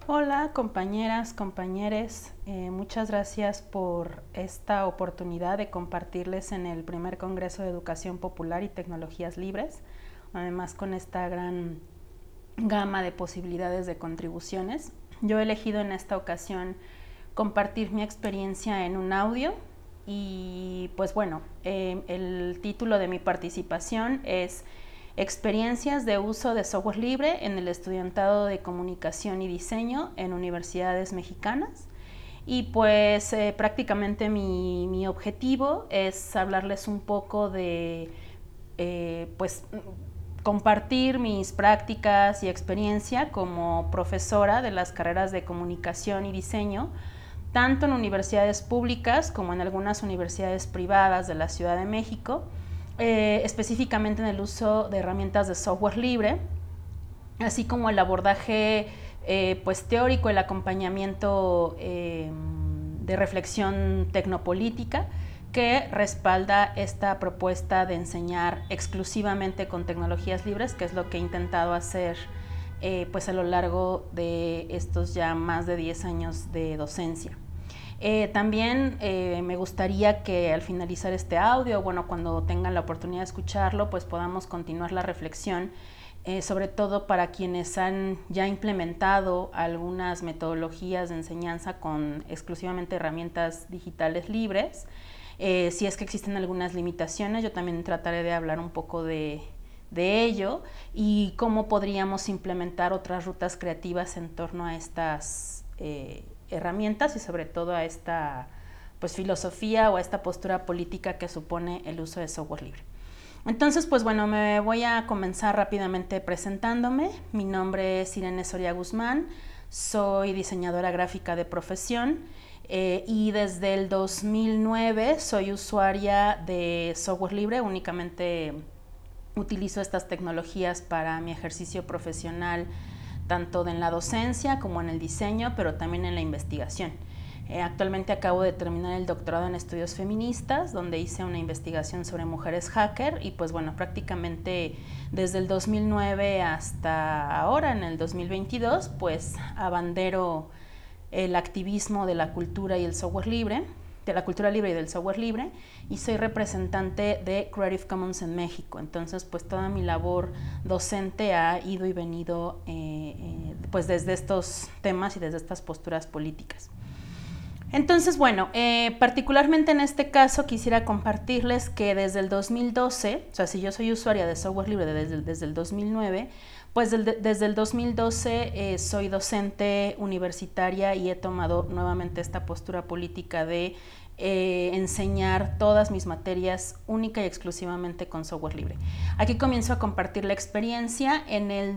Hola compañeras, compañeros, muchas gracias por esta oportunidad de compartirles en el primer Congreso de Educación Popular y Tecnologías Libres, además con esta gran gama de posibilidades de contribuciones. Yo he elegido en esta ocasión compartir mi experiencia en un audio y pues bueno, el título de mi participación es Experiencias de uso de software libre en el estudiantado de comunicación y diseño en universidades mexicanas. Y pues prácticamente mi objetivo es hablarles un poco de pues compartir mis prácticas y experiencia como profesora de las carreras de comunicación y diseño, tanto en universidades públicas como en algunas universidades privadas de la Ciudad de México, específicamente en el uso de herramientas de software libre, así como el abordaje pues teórico, el acompañamiento de reflexión tecnopolítica que respalda esta propuesta de enseñar exclusivamente con tecnologías libres, que es lo que he intentado hacer pues a lo largo de estos ya más de 10 años de docencia. También me gustaría que al finalizar este audio, bueno, cuando tengan la oportunidad de escucharlo, pues podamos continuar la reflexión, sobre todo para quienes han ya implementado algunas metodologías de enseñanza con exclusivamente herramientas digitales libres. Si es que existen algunas limitaciones, yo también trataré de hablar un poco de ello y cómo podríamos implementar otras rutas creativas en torno a estas herramientas y sobre todo a esta pues filosofía o a esta postura política que supone el uso de software libre. Entonces, pues bueno, me voy a comenzar rápidamente presentándome. Mi nombre es Irene Soria Guzmán, soy diseñadora gráfica de profesión y desde el 2009 soy usuaria de software libre, únicamente utilizo estas tecnologías para mi ejercicio profesional, tanto en la docencia como en el diseño, pero también en la investigación. Actualmente acabo de terminar el doctorado en estudios feministas, donde hice una investigación sobre mujeres hacker y pues bueno, prácticamente desde el 2009 hasta ahora, en el 2022, pues abandero el activismo de la cultura y el software libre, de la cultura libre y del software libre, y soy representante de Creative Commons en México. Entonces, pues toda mi labor docente ha ido y venido pues desde estos temas y desde estas posturas políticas. Entonces, bueno, particularmente en este caso quisiera compartirles que desde el 2012, o sea, si yo soy usuaria de software libre desde el 2009, pues desde el 2012 soy docente universitaria y he tomado nuevamente esta postura política de enseñar todas mis materias única y exclusivamente con software libre. Aquí comienzo a compartir la experiencia. En el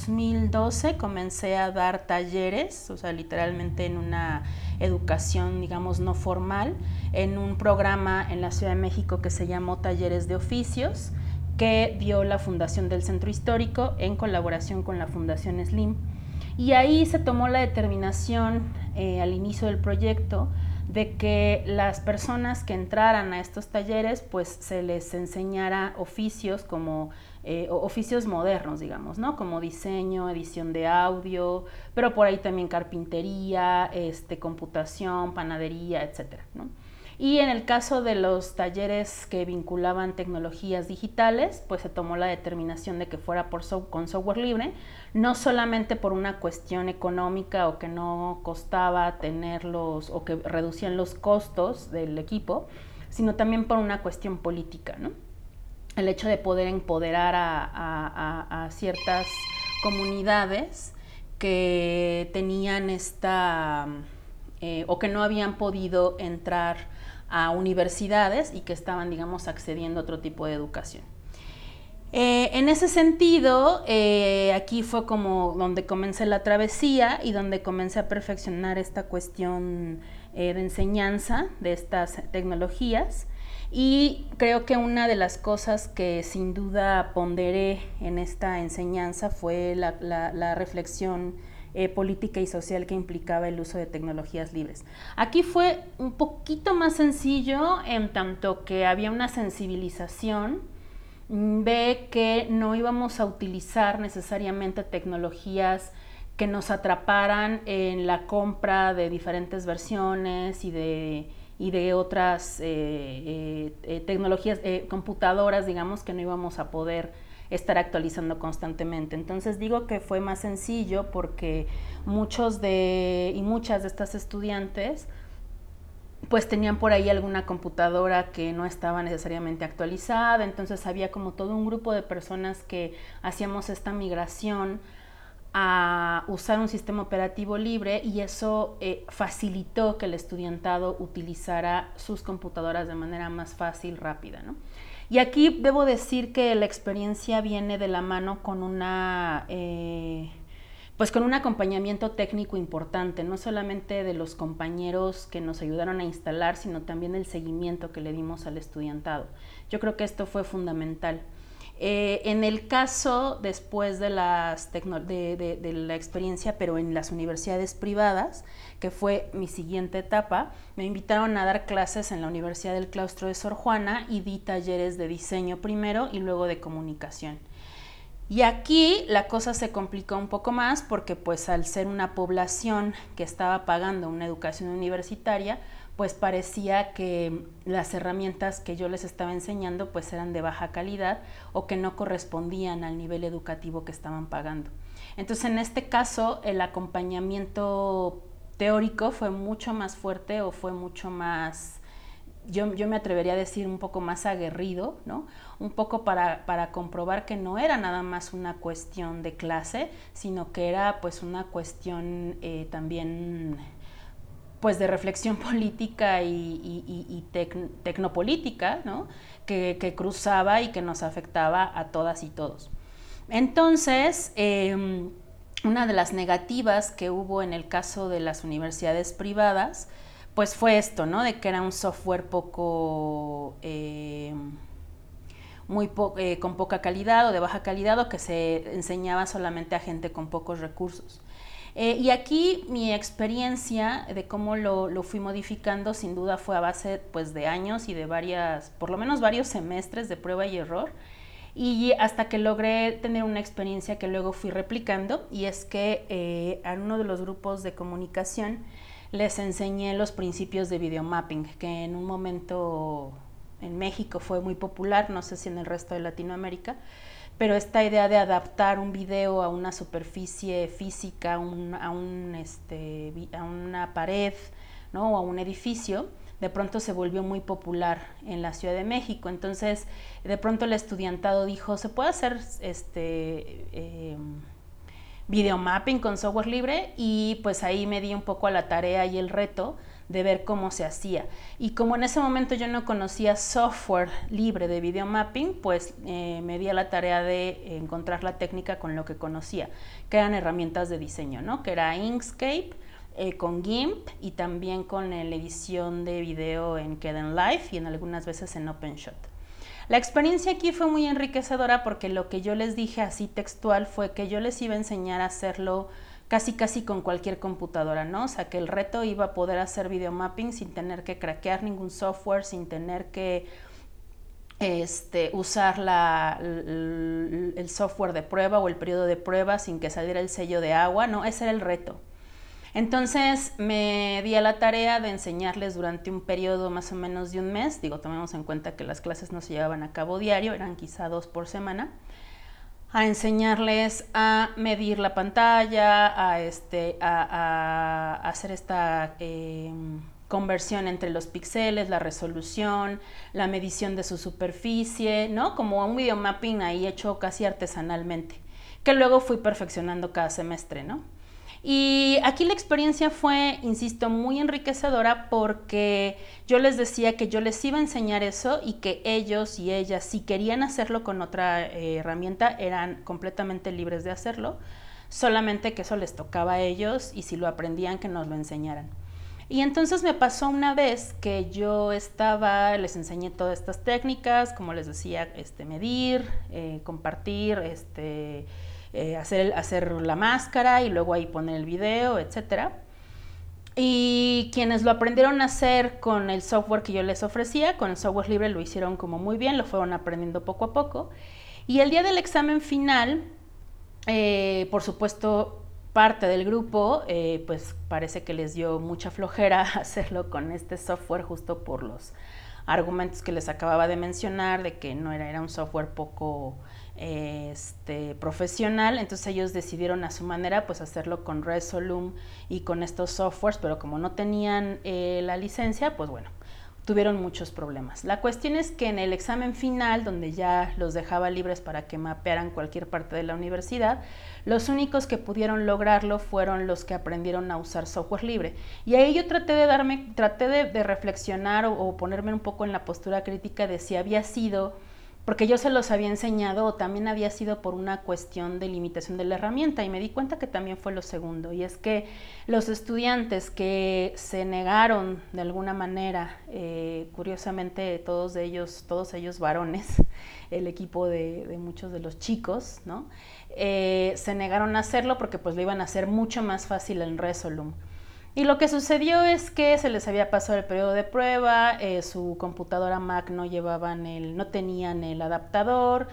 2012 comencé a dar talleres, o sea, literalmente en una educación, digamos, no formal, en un programa en la Ciudad de México que se llamó Talleres de Oficios, que dio la Fundación del Centro Histórico en colaboración con la Fundación Slim. Y ahí se tomó la determinación al inicio del proyecto de que las personas que entraran a estos talleres pues se les enseñara oficios como oficios modernos, digamos, ¿no? Como diseño, edición de audio, pero por ahí también carpintería, computación, panadería, etcétera, ¿no? Y en el caso de los talleres que vinculaban tecnologías digitales, pues se tomó la determinación de que fuera con software libre, no solamente por una cuestión económica o que no costaba tenerlos o que reducían los costos del equipo, sino también por una cuestión política, ¿no? El hecho de poder empoderar a ciertas comunidades que tenían o que no habían podido entrar a universidades y que estaban, digamos, accediendo a otro tipo de educación. En ese sentido, aquí fue como donde comencé la travesía y donde comencé a perfeccionar esta cuestión de enseñanza de estas tecnologías. Y creo que una de las cosas que sin duda ponderé en esta enseñanza fue la reflexión política y social que implicaba el uso de tecnologías libres. Aquí fue un poquito más sencillo en tanto que había una sensibilización de que no íbamos a utilizar necesariamente tecnologías que nos atraparan en la compra de diferentes versiones y de otras tecnologías, computadoras, digamos, que no íbamos a poder estar actualizando constantemente. Entonces digo que fue más sencillo porque muchas de estas estudiantes pues tenían por ahí alguna computadora que no estaba necesariamente actualizada, entonces había como todo un grupo de personas que hacíamos esta migración a usar un sistema operativo libre, y eso facilitó que el estudiantado utilizara sus computadoras de manera más fácil, rápida, ¿no? Y aquí debo decir que la experiencia viene de la mano con pues con un acompañamiento técnico importante, no solamente de los compañeros que nos ayudaron a instalar, sino también el seguimiento que le dimos al estudiantado. Yo creo que esto fue fundamental. En el caso después de la experiencia, pero en las universidades privadas, que fue mi siguiente etapa, me invitaron a dar clases en la Universidad del Claustro de Sor Juana y di talleres de diseño primero y luego de comunicación. Y aquí la cosa se complicó un poco más porque pues al ser una población que estaba pagando una educación universitaria, pues parecía que las herramientas que yo les estaba enseñando pues eran de baja calidad o que no correspondían al nivel educativo que estaban pagando. Entonces en este caso el acompañamiento teórico fue mucho más fuerte, o fue mucho más, yo me atrevería a decir un poco más aguerrido, ¿no? Un poco para comprobar que no era nada más una cuestión de clase, sino que era pues una cuestión también pues de reflexión política y tecnopolítica, ¿no? que cruzaba y que nos afectaba a todas y todos. Entonces, una de las negativas que hubo en el caso de las universidades privadas, pues fue esto, ¿no? De que era un software poco, con poca calidad o de baja calidad, o que se enseñaba solamente a gente con pocos recursos. Y aquí mi experiencia de cómo lo fui modificando sin duda fue a base pues de años y de por lo menos varios semestres de prueba y error, y hasta que logré tener una experiencia que luego fui replicando, y es que a uno de los grupos de comunicación les enseñé los principios de videomapping, que en un momento en México fue muy popular, no sé si en el resto de Latinoamérica, pero esta idea de adaptar un video a una superficie física, a una pared, ¿no? O a un edificio, de pronto se volvió muy popular en la Ciudad de México. Entonces, de pronto el estudiantado dijo, ¿se puede hacer videomapping con software libre? Y pues ahí me di un poco a la tarea y el reto de ver cómo se hacía. Y como en ese momento yo no conocía software libre de videomapping, pues me di a la tarea de encontrar la técnica con lo que conocía, que eran herramientas de diseño, ¿no? Que era Inkscape, con GIMP, y también con la edición de video en Kdenlive y en algunas veces en OpenShot. La experiencia aquí fue muy enriquecedora porque lo que yo les dije así textual fue que yo les iba a enseñar a hacerlo casi con cualquier computadora, ¿no? O sea, que el reto iba a poder hacer videomapping sin tener que craquear ningún software, sin tener que usar el software de prueba o el periodo de prueba sin que saliera el sello de agua, ¿no? Ese era el reto. Entonces me di a la tarea de enseñarles durante un periodo más o menos de un mes, digo, tomemos en cuenta que las clases no se llevaban a cabo diario, eran quizá 2 por semana, a enseñarles a medir la pantalla, a hacer esta conversión entre los píxeles, la resolución, la medición de su superficie, ¿no? Como un videomapping ahí hecho casi artesanalmente, que luego fui perfeccionando cada semestre, ¿no? Y aquí la experiencia fue, insisto, muy enriquecedora porque yo les decía que yo les iba a enseñar eso y que ellos y ellas, si querían hacerlo con otra herramienta, eran completamente libres de hacerlo, solamente que eso les tocaba a ellos y si lo aprendían que nos lo enseñaran. Y entonces me pasó una vez que yo les enseñé todas estas técnicas, como les decía, medir, compartir, hacer la máscara y luego ahí poner el video, etcétera. Y quienes lo aprendieron a hacer con el software que yo les ofrecía, con el software libre, lo hicieron como muy bien, lo fueron aprendiendo poco a poco. Y el día del examen final, por supuesto, parte del grupo pues parece que les dio mucha flojera hacerlo con este software justo por los argumentos que les acababa de mencionar, de que no era un software poco profesional. Entonces ellos decidieron a su manera pues hacerlo con Resolume y con estos softwares, pero como no tenían la licencia, pues bueno, tuvieron muchos problemas. La cuestión es que en el examen final, donde ya los dejaba libres para que mapearan cualquier parte de la universidad, los únicos que pudieron lograrlo fueron los que aprendieron a usar software libre. Y ahí yo traté de reflexionar o ponerme un poco en la postura crítica de si había sido porque yo se los había enseñado o también había sido por una cuestión de limitación de la herramienta, y me di cuenta que también fue lo segundo, y es que los estudiantes que se negaron de alguna manera, curiosamente todos ellos varones, el equipo de muchos de los chicos, ¿no? Se negaron a hacerlo porque pues lo iban a hacer mucho más fácil en Resolume. Y lo que sucedió es que se les había pasado el periodo de prueba, su computadora Mac no tenían el adaptador,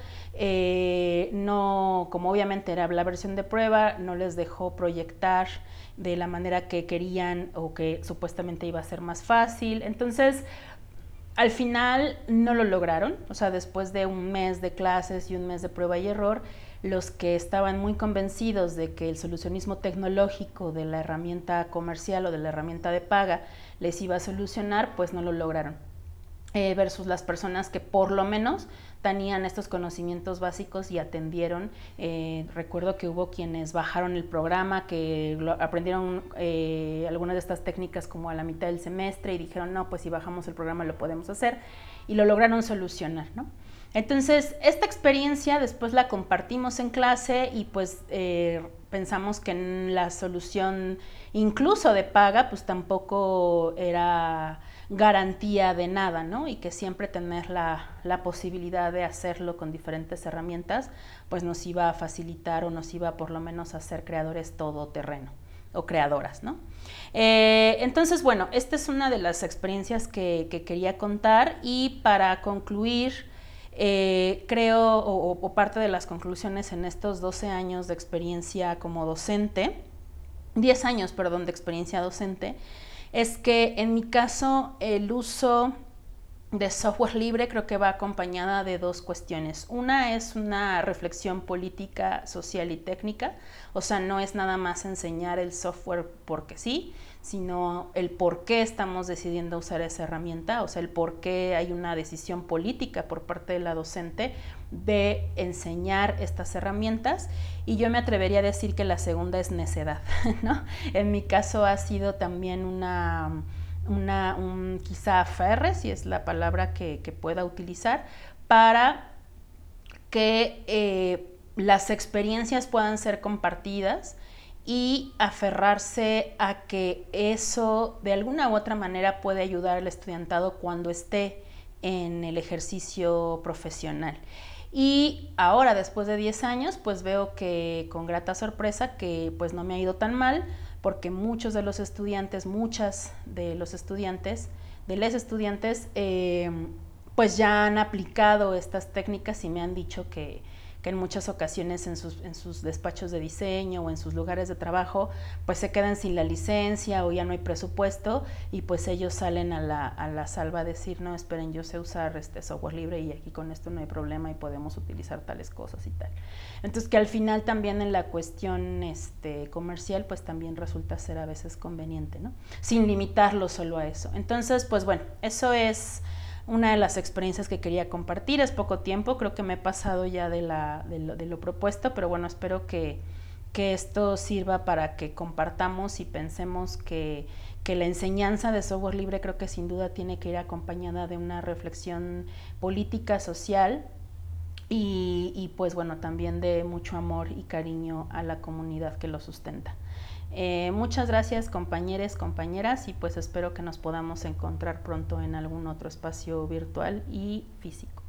como obviamente era la versión de prueba, no les dejó proyectar de la manera que querían o que supuestamente iba a ser más fácil. Entonces, al final no lo lograron, o sea, después de un mes de clases y un mes de prueba y error, los que estaban muy convencidos de que el solucionismo tecnológico de la herramienta comercial o de la herramienta de paga les iba a solucionar, pues no lo lograron. Versus las personas que por lo menos tenían estos conocimientos básicos y atendieron. Recuerdo que hubo quienes bajaron el programa, que aprendieron algunas de estas técnicas como a la mitad del semestre y dijeron, no, pues si bajamos el programa lo podemos hacer, y lo lograron solucionar, ¿no? Entonces, esta experiencia después la compartimos en clase y pues pensamos que en la solución incluso de paga pues tampoco era garantía de nada, ¿no? Y que siempre tener la posibilidad de hacerlo con diferentes herramientas pues nos iba a facilitar o nos iba por lo menos a ser creadores todoterreno o creadoras, ¿no? Entonces, bueno, esta es una de las experiencias que quería contar, y para concluir, creo, o parte de las conclusiones en estos 12 años de experiencia como docente, 10 años, perdón, de experiencia docente, es que en mi caso el uso de software libre creo que va acompañada de dos cuestiones. Una es una reflexión política, social y técnica, o sea, no es nada más enseñar el software porque sí, sino el por qué estamos decidiendo usar esa herramienta, o sea, el por qué hay una decisión política por parte de la docente de enseñar estas herramientas. Y yo me atrevería a decir que la segunda es necedad, ¿no? En mi caso ha sido también quizá aferre, si es la palabra que pueda utilizar, para que las experiencias puedan ser compartidas y aferrarse a que eso de alguna u otra manera puede ayudar al estudiantado cuando esté en el ejercicio profesional. Y ahora, después de 10 años, pues veo que con grata sorpresa que pues no me ha ido tan mal, porque muchas de los estudiantes, les estudiantes, pues ya han aplicado estas técnicas y me han dicho que en muchas ocasiones en sus despachos de diseño o en sus lugares de trabajo pues se quedan sin la licencia o ya no hay presupuesto, y pues ellos salen a la salva a decir, no, esperen, yo sé usar este software libre y aquí con esto no hay problema y podemos utilizar tales cosas y tal. Entonces, que al final también en la cuestión comercial pues también resulta ser a veces conveniente, ¿no? Sin limitarlo solo a eso. Entonces, pues bueno, eso es una de las experiencias que quería compartir. Es poco tiempo, creo que me he pasado ya de lo propuesto, pero bueno, espero que esto sirva para que compartamos y pensemos que la enseñanza de software libre creo que sin duda tiene que ir acompañada de una reflexión política, social y pues bueno, también de mucho amor y cariño a la comunidad que lo sustenta. Muchas gracias, compañeros, compañeras, y pues espero que nos podamos encontrar pronto en algún otro espacio virtual y físico.